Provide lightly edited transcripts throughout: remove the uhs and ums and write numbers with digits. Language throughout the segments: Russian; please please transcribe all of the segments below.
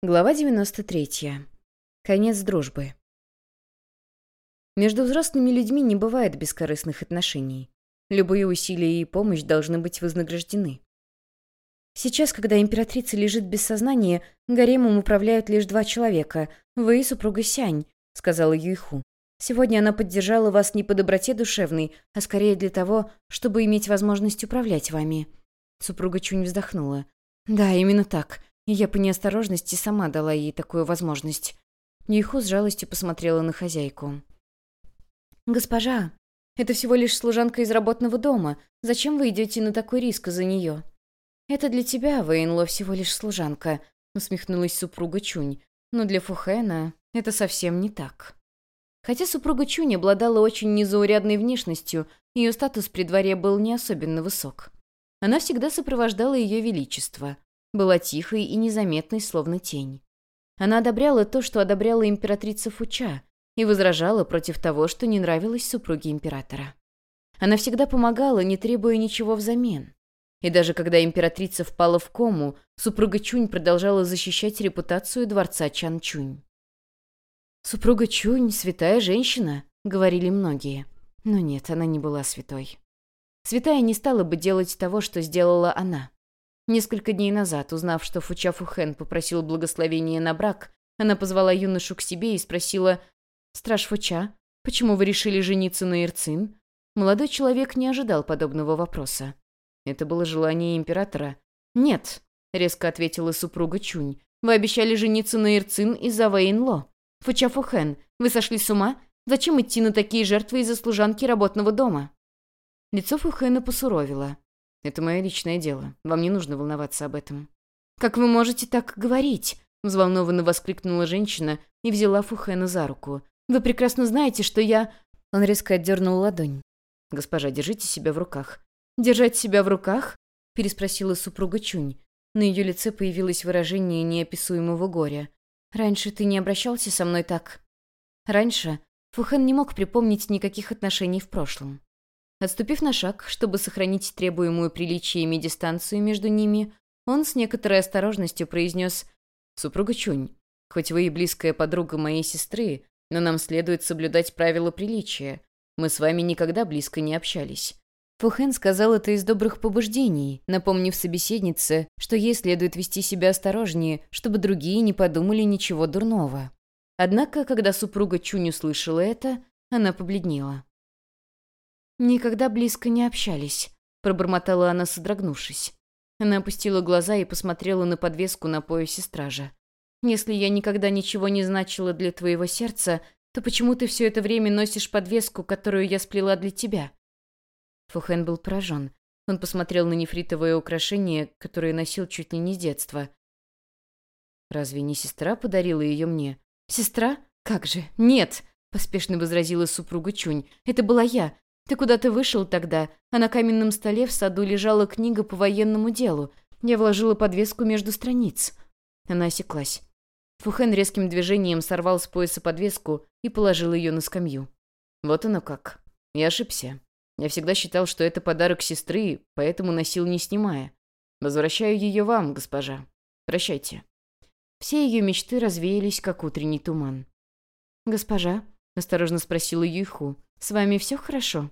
Глава 93. Конец дружбы. Между взрослыми людьми не бывает бескорыстных отношений. Любые усилия и помощь должны быть вознаграждены. Сейчас, когда императрица лежит без сознания, гаремом управляют лишь 2 человека — вы и супруга Сянь, — сказала Юйху. Сегодня она поддержала вас не по доброте душевной, а скорее для того, чтобы иметь возможность управлять вами. Супруга Чунь вздохнула. Да, именно так. И я по неосторожности сама дала ей такую возможность. Юйху с жалостью посмотрела на хозяйку. «Госпожа, это всего лишь служанка из работного дома. Зачем вы идете на такой риск из-за нее?» «Это для тебя, Вэйнло, всего лишь служанка», — усмехнулась супруга Чунь. «Но для Фухэна это совсем не так». Хотя супруга Чунь обладала очень незаурядной внешностью, ее статус при дворе был не особенно высок. Она всегда сопровождала ее величество. Была тихой и незаметной, словно тень. Она одобряла то, что одобряла императрица Фуча, и возражала против того, что не нравилось супруге императора. Она всегда помогала, не требуя ничего взамен. И даже когда императрица впала в кому, супруга Чунь продолжала защищать репутацию дворца Чанчунь. «Супруга Чунь — святая женщина», — говорили многие. Но нет, она не была святой. Святая не стала бы делать того, что сделала она. Несколько дней назад, узнав, что Фуча Фухэн попросил благословения на брак, она позвала юношу к себе и спросила: «Страж Фуча, почему вы решили жениться на Ирцин?» Молодой человек не ожидал подобного вопроса. Это было желание императора. «Нет», — резко ответила супруга Чунь, «вы обещали жениться на Ирцин из-за Вэйнло. Фуча Фухэн, вы сошли с ума? Зачем идти на такие жертвы из-за служанки работного дома?» Лицо Фухэна посуровило. «Это мое личное дело. Вам не нужно волноваться об этом». «Как вы можете так говорить?» — взволнованно воскликнула женщина и взяла Фухэна за руку. «Вы прекрасно знаете, что я...» Он резко отдернул ладонь. «Госпожа, держите себя в руках». «Держать себя в руках?» — переспросила супруга Чунь. На ее лице появилось выражение неописуемого горя. «Раньше ты не обращался со мной так?» Раньше Фухэн не мог припомнить никаких отношений в прошлом. Отступив на шаг, чтобы сохранить требуемую приличиями дистанцию между ними, он с некоторой осторожностью произнес: «Супруга Чунь, хоть вы и близкая подруга моей сестры, но нам следует соблюдать правила приличия. Мы с вами никогда близко не общались». Фухэн сказал это из добрых побуждений, напомнив собеседнице, что ей следует вести себя осторожнее, чтобы другие не подумали ничего дурного. Однако, когда супруга Чунь услышала это, она побледнела. «Никогда близко не общались», — пробормотала она, содрогнувшись. Она опустила глаза и посмотрела на подвеску на поясе стража. «Если я никогда ничего не значила для твоего сердца, то почему ты все это время носишь подвеску, которую я сплела для тебя?» Фухэн был поражен. Он посмотрел на нефритовое украшение, которое носил чуть ли не с детства. «Разве не сестра подарила ее мне?» «Сестра? Как же? Нет!» — поспешно возразила супруга Чунь. «Это была я. Ты куда-то вышел тогда, а на каменном столе в саду лежала книга по военному делу. Я вложила подвеску между страниц». Она осеклась. Фухэн резким движением сорвал с пояса подвеску и положил ее на скамью. «Вот оно как. Я ошибся. Я всегда считал, что это подарок сестры, поэтому носил не снимая. Возвращаю ее вам, госпожа. Прощайте». Все ее мечты развеялись, как утренний туман. «Госпожа?» — осторожно спросила Юйху. «С вами все хорошо?»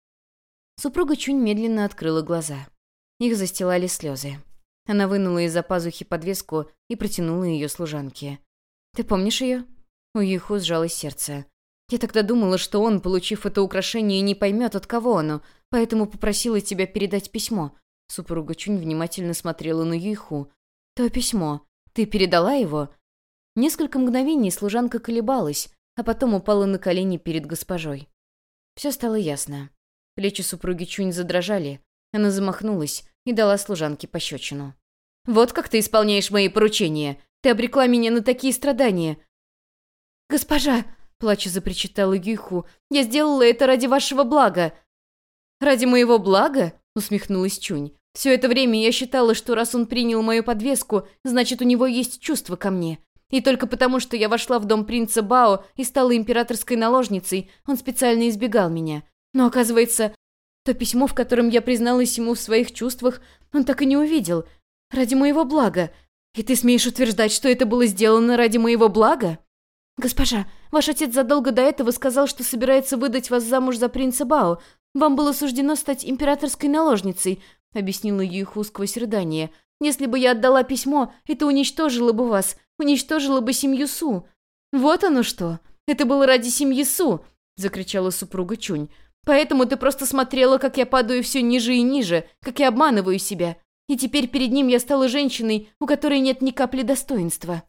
Супруга Чунь медленно открыла глаза. Их застилали слезы. Она вынула из-за пазухи подвеску и протянула ее служанке. «Ты помнишь ее?» У Юйху сжалось сердце. «Я тогда думала, что он, получив это украшение, не поймет, от кого оно, поэтому попросила тебя передать письмо». Супруга Чунь внимательно смотрела на Юйху. «То письмо. Ты передала его?» Несколько мгновений служанка колебалась, а потом упала на колени перед госпожой. Все стало ясно. Плечи супруги Чунь задрожали. Она замахнулась и дала служанке пощечину. «Вот как ты исполняешь мои поручения! Ты обрекла меня на такие страдания!» «Госпожа!» — плача запричитала Юйху. «Я сделала это ради вашего блага!» «Ради моего блага?» — усмехнулась Чунь. «Все это время я считала, что раз он принял мою подвеску, значит, у него есть чувство ко мне. И только потому, что я вошла в дом принца Бао и стала императорской наложницей, он специально избегал меня. Но, оказывается, то письмо, в котором я призналась ему в своих чувствах, он так и не увидел. Ради моего блага. И ты смеешь утверждать, что это было сделано ради моего блага? Госпожа, ваш отец задолго до этого сказал, что собирается выдать вас замуж за принца Бао. Вам было суждено стать императорской наложницей, объяснила Юйху сквозь рыдание. Если бы я отдала письмо, это уничтожило бы вас, уничтожило бы семью Су. Вот оно что. Это было ради семьи Су, закричала супруга Чунь. Поэтому ты просто смотрела, как я падаю все ниже и ниже, как я обманываю себя. И теперь перед ним я стала женщиной, у которой нет ни капли достоинства.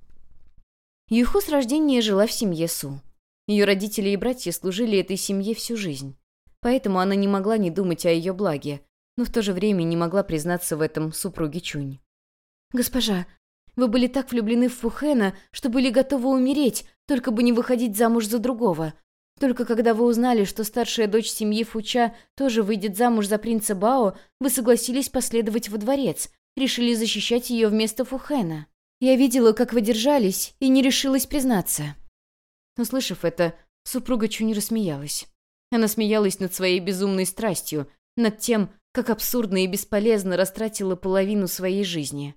Юйху с рождения жила в семье Су. Ее родители и братья служили этой семье всю жизнь. Поэтому она не могла не думать о ее благе, но в то же время не могла признаться в этом супруге Чунь. «Госпожа, вы были так влюблены в Фухэна, что были готовы умереть, только бы не выходить замуж за другого. Только когда вы узнали, что старшая дочь семьи Фуча тоже выйдет замуж за принца Бао, вы согласились последовать во дворец, решили защищать ее вместо Фухэна. Я видела, как вы держались, и не решилась признаться». Услышав это, супруга Чунь рассмеялась. Она смеялась над своей безумной страстью, над тем, как абсурдно и бесполезно растратила половину своей жизни.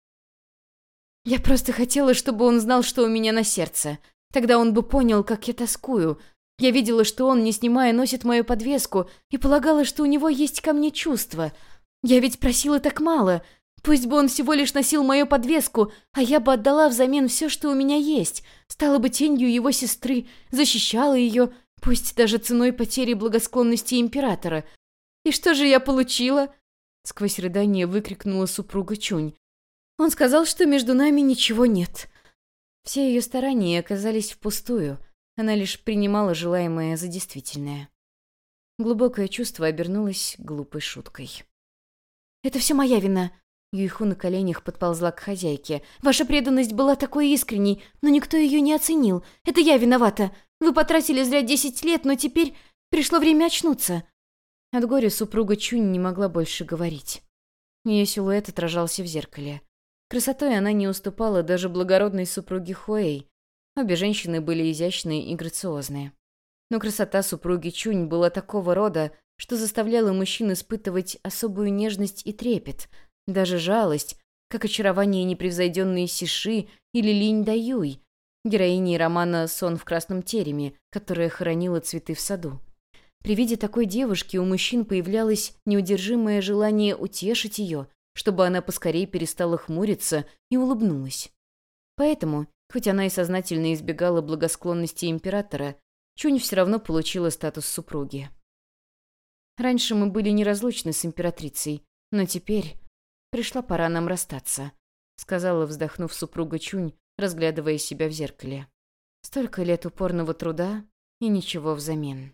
«Я просто хотела, чтобы он знал, что у меня на сердце. Тогда он бы понял, как я тоскую. Я видела, что он, не снимая, носит мою подвеску, и полагала, что у него есть ко мне чувства. Я ведь просила так мало. Пусть бы он всего лишь носил мою подвеску, а я бы отдала взамен все, что у меня есть, стала бы тенью его сестры, защищала ее, пусть даже ценой потери благосклонности императора. И что же я получила?» Сквозь рыдание выкрикнула супруга Чунь. «Он сказал, что между нами ничего нет». Все ее старания оказались впустую. Она лишь принимала желаемое за действительное. Глубокое чувство обернулось глупой шуткой. «Это все моя вина». Юйху на коленях подползла к хозяйке. «Ваша преданность была такой искренней, но никто ее не оценил. Это я виновата. Вы потратили зря 10 лет, но теперь пришло время очнуться». От горя супруга Чунь не могла больше говорить. Ее силуэт отражался в зеркале. Красотой она не уступала даже благородной супруге Хуэй. Обе женщины были изящные и грациозные. Но красота супруги Чунь была такого рода, что заставляла мужчин испытывать особую нежность и трепет, даже жалость, как очарование непревзойденной Сиши или Линь Даюй, героини романа «Сон в красном тереме», которая хоронила цветы в саду. При виде такой девушки у мужчин появлялось неудержимое желание утешить ее, чтобы она поскорее перестала хмуриться и улыбнулась. Поэтому, хоть она и сознательно избегала благосклонности императора, Чунь все равно получила статус супруги. Раньше мы были неразлучны с императрицей, но теперь пришла пора нам расстаться, сказала, вздохнув супруга Чунь, разглядывая себя в зеркале. Столько лет упорного труда и ничего взамен.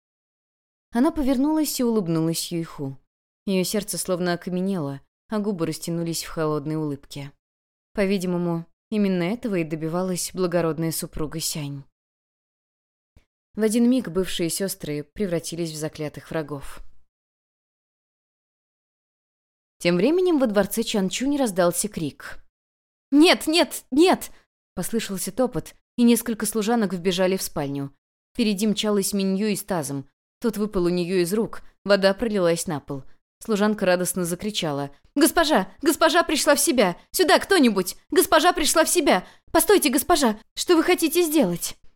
Она повернулась и улыбнулась Юйху. Ее сердце словно окаменело, а губы растянулись в холодной улыбке. По-видимому, именно этого и добивалась благородная супруга Сянь. В один миг бывшие сестры превратились в заклятых врагов. Тем временем во дворце Чанчунь раздался крик. «Нет, нет, нет!» Послышался топот, и несколько служанок вбежали в спальню. Впереди мчалась Минью с тазом. Тот выпал у нее из рук, вода пролилась на пол. Служанка радостно закричала. «Госпожа! Госпожа пришла в себя! Сюда кто-нибудь! Госпожа пришла в себя! Постойте, госпожа! Что вы хотите сделать?»